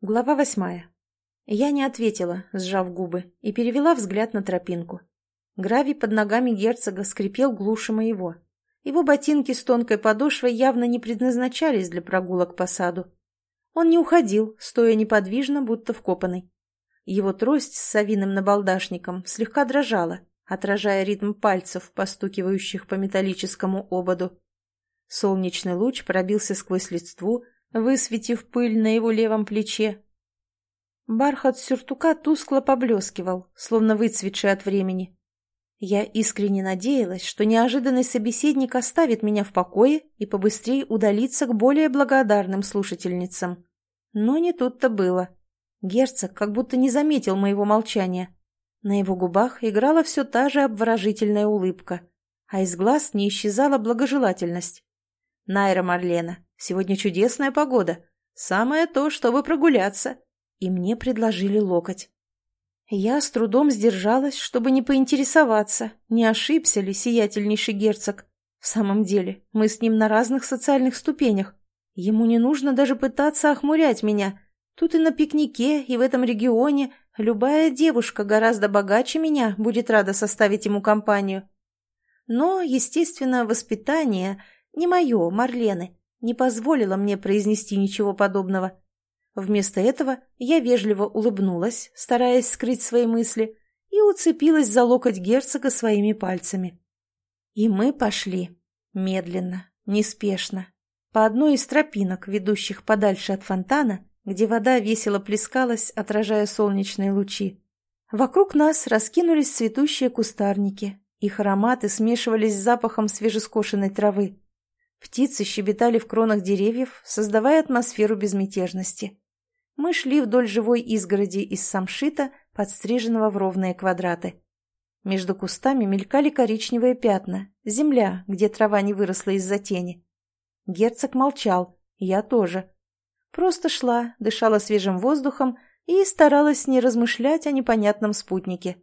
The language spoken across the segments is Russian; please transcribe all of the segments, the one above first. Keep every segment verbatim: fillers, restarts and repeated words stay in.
Глава восьмая. Я не ответила, сжав губы, и перевела взгляд на тропинку. Гравий под ногами герцога скрипел глуше моего. Его ботинки с тонкой подошвой явно не предназначались для прогулок по саду. Он не уходил, стоя неподвижно, будто вкопанный. Его трость с совиным набалдашником слегка дрожала, отражая ритм пальцев, постукивающих по металлическому ободу. Солнечный луч пробился сквозь листву, высветив пыль на его левом плече. Бархат сюртука тускло поблескивал, словно выцветший от времени. Я искренне надеялась, что неожиданный собеседник оставит меня в покое и побыстрее удалится к более благодарным слушательницам. Но не тут-то было. Герцог как будто не заметил моего молчания. На его губах играла все та же обворожительная улыбка, а из глаз не исчезала благожелательность. «Найра Марлена, сегодня чудесная погода. Самое то, чтобы прогуляться». И мне предложили локоть. Я с трудом сдержалась, чтобы не поинтересоваться, не ошибся ли сиятельнейший герцог. В самом деле, мы с ним на разных социальных ступенях. Ему не нужно даже пытаться охмурять меня. Тут и на пикнике, и в этом регионе любая девушка гораздо богаче меня будет рада составить ему компанию. Но, естественно, воспитание, не мое, Марлены, не позволило мне произнести ничего подобного. Вместо этого я вежливо улыбнулась, стараясь скрыть свои мысли, и уцепилась за локоть герцога своими пальцами. И мы пошли. Медленно, неспешно. По одной из тропинок, ведущих подальше от фонтана, где вода весело плескалась, отражая солнечные лучи. Вокруг нас раскинулись цветущие кустарники. Их ароматы смешивались с запахом свежескошенной травы. Птицы щебетали в кронах деревьев, создавая атмосферу безмятежности. Мы шли вдоль живой изгороди из самшита, подстриженного в ровные квадраты. Между кустами мелькали коричневые пятна, земля, где трава не выросла из-за тени. Герцог молчал, я тоже. Просто шла, дышала свежим воздухом и старалась не размышлять о непонятном спутнике.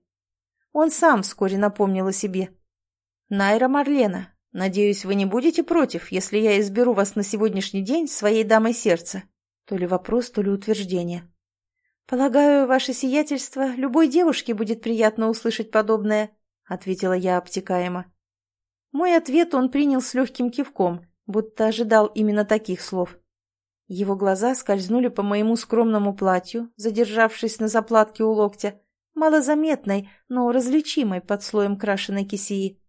Он сам вскоре напомнил о себе. «Найра Марлена, надеюсь, вы не будете против, если я изберу вас на сегодняшний день своей дамой сердца?» То ли вопрос, то ли утверждение. «Полагаю, ваше сиятельство, любой девушке будет приятно услышать подобное», — ответила я обтекаемо. Мой ответ он принял с легким кивком, будто ожидал именно таких слов. Его глаза скользнули по моему скромному платью, задержавшись на заплатке у локтя, малозаметной, но различимой под слоем крашеной кисеи.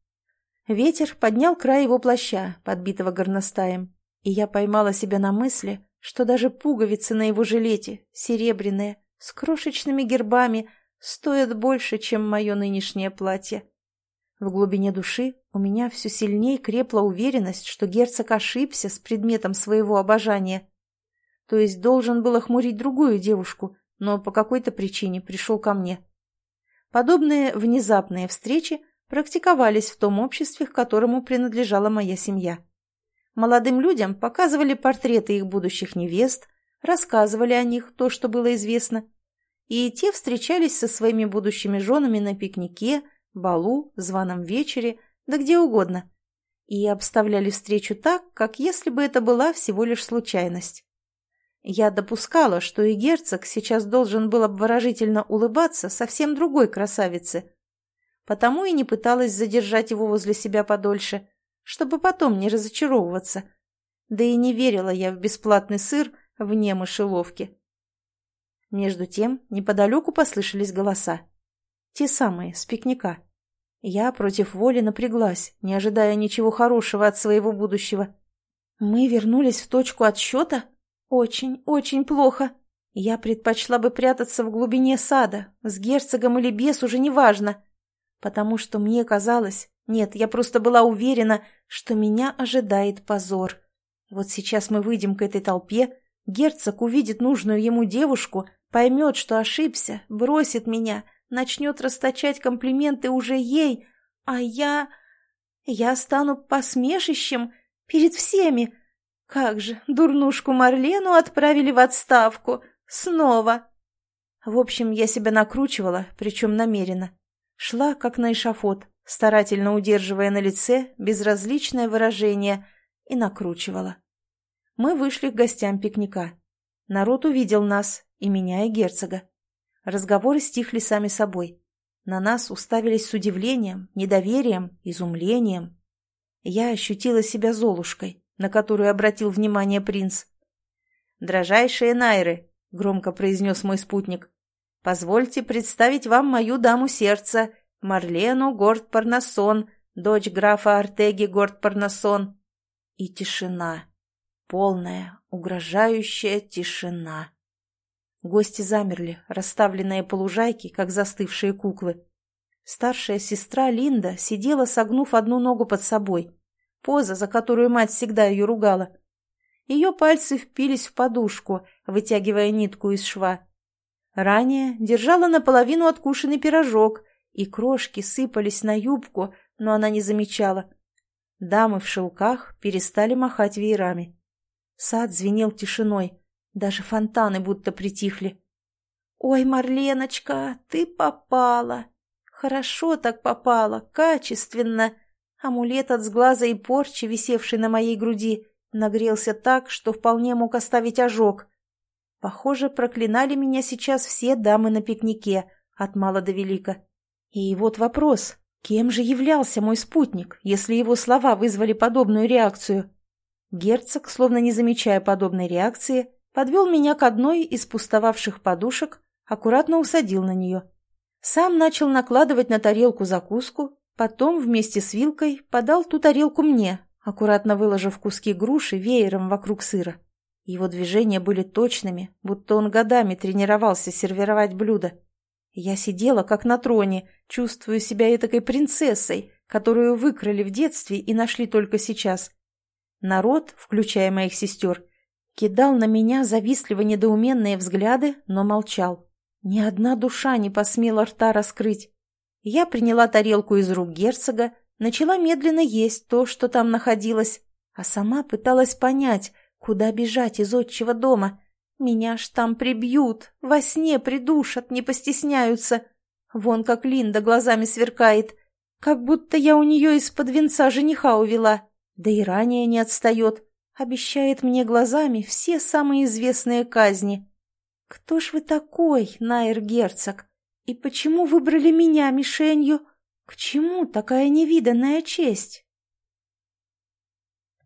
Ветер поднял край его плаща, подбитого горностаем, и я поймала себя на мысли, что даже пуговицы на его жилете, серебряные, с крошечными гербами, стоят больше, чем мое нынешнее платье. В глубине души у меня все сильнее крепла уверенность, что герцог ошибся с предметом своего обожания. То есть должен был охмурить другую девушку, но по какой-то причине пришел ко мне. Подобные внезапные встречи практиковались в том обществе, к которому принадлежала моя семья. Молодым людям показывали портреты их будущих невест, рассказывали о них то, что было известно, и те встречались со своими будущими женами на пикнике, балу, званом вечере, да где угодно, и обставляли встречу так, как если бы это была всего лишь случайность. Я допускала, что и герцог сейчас должен был обворожительно улыбаться совсем другой красавице, потому и не пыталась задержать его возле себя подольше, чтобы потом не разочаровываться. Да и не верила я в бесплатный сыр вне мышеловки. Между тем неподалеку послышались голоса. Те самые, с пикника. Я против воли напряглась, не ожидая ничего хорошего от своего будущего. Мы вернулись в точку отсчета? Очень, очень плохо. Я предпочла бы прятаться в глубине сада, с герцогом или без, уже неважно. Потому что мне казалось... Нет, я просто была уверена, что меня ожидает позор. Вот сейчас мы выйдем к этой толпе, герцог увидит нужную ему девушку, поймет, что ошибся, бросит меня, начнет расточать комплименты уже ей, а я... Я стану посмешищем перед всеми. Как же, дурнушку Марлену отправили в отставку. Снова. В общем, я себя накручивала, причем намеренно. Шла, как на эшафот, старательно удерживая на лице безразличное выражение, и накручивала. Мы вышли к гостям пикника. Народ увидел нас, и меня, и герцога. Разговоры стихли сами собой. На нас уставились с удивлением, недоверием, изумлением. Я ощутила себя Золушкой, на которую обратил внимание принц. «Дрожайшие Найры», — громко произнес мой спутник, — «позвольте представить вам мою даму сердца, Марлену Горд-Парнассон, дочь графа Артеги Горд-Парнассон». И тишина. Полная, угрожающая тишина. Гости замерли, расставленные по лужайке, как застывшие куклы. Старшая сестра Линда сидела, согнув одну ногу под собой. Поза, за которую мать всегда ее ругала. Ее пальцы впились в подушку, вытягивая нитку из шва. Ранее держала наполовину откушенный пирожок, и крошки сыпались на юбку, но она не замечала. Дамы в шелках перестали махать веерами. Сад звенел тишиной, даже фонтаны будто притихли. «Ой, Марленочка, ты попала! Хорошо так попала, качественно!» Амулет от сглаза и порчи, висевший на моей груди, нагрелся так, что вполне мог оставить ожог. Похоже, проклинали меня сейчас все дамы на пикнике, от мала до велика. И вот вопрос, кем же являлся мой спутник, если его слова вызвали подобную реакцию? Герцог, словно не замечая подобной реакции, подвел меня к одной из пустовавших подушек, аккуратно усадил на нее. Сам начал накладывать на тарелку закуску, потом вместе с вилкой подал ту тарелку мне, аккуратно выложив куски груши веером вокруг сыра. Его движения были точными, будто он годами тренировался сервировать блюда. Я сидела как на троне, чувствуя себя этакой принцессой, которую выкрали в детстве и нашли только сейчас. Народ, включая моих сестер, кидал на меня завистливо-недоуменные взгляды, но молчал. Ни одна душа не посмела рта раскрыть. Я приняла тарелку из рук герцога, начала медленно есть то, что там находилось, а сама пыталась понять, куда бежать из отчего дома. Меня ж там прибьют, во сне придушат, не постесняются. Вон как Линда глазами сверкает, как будто я у нее из-под венца жениха увела. Да и ранее не отстает, обещает мне глазами все самые известные казни. Кто ж вы такой, Найр-герцог? И почему выбрали меня мишенью? К чему такая невиданная честь?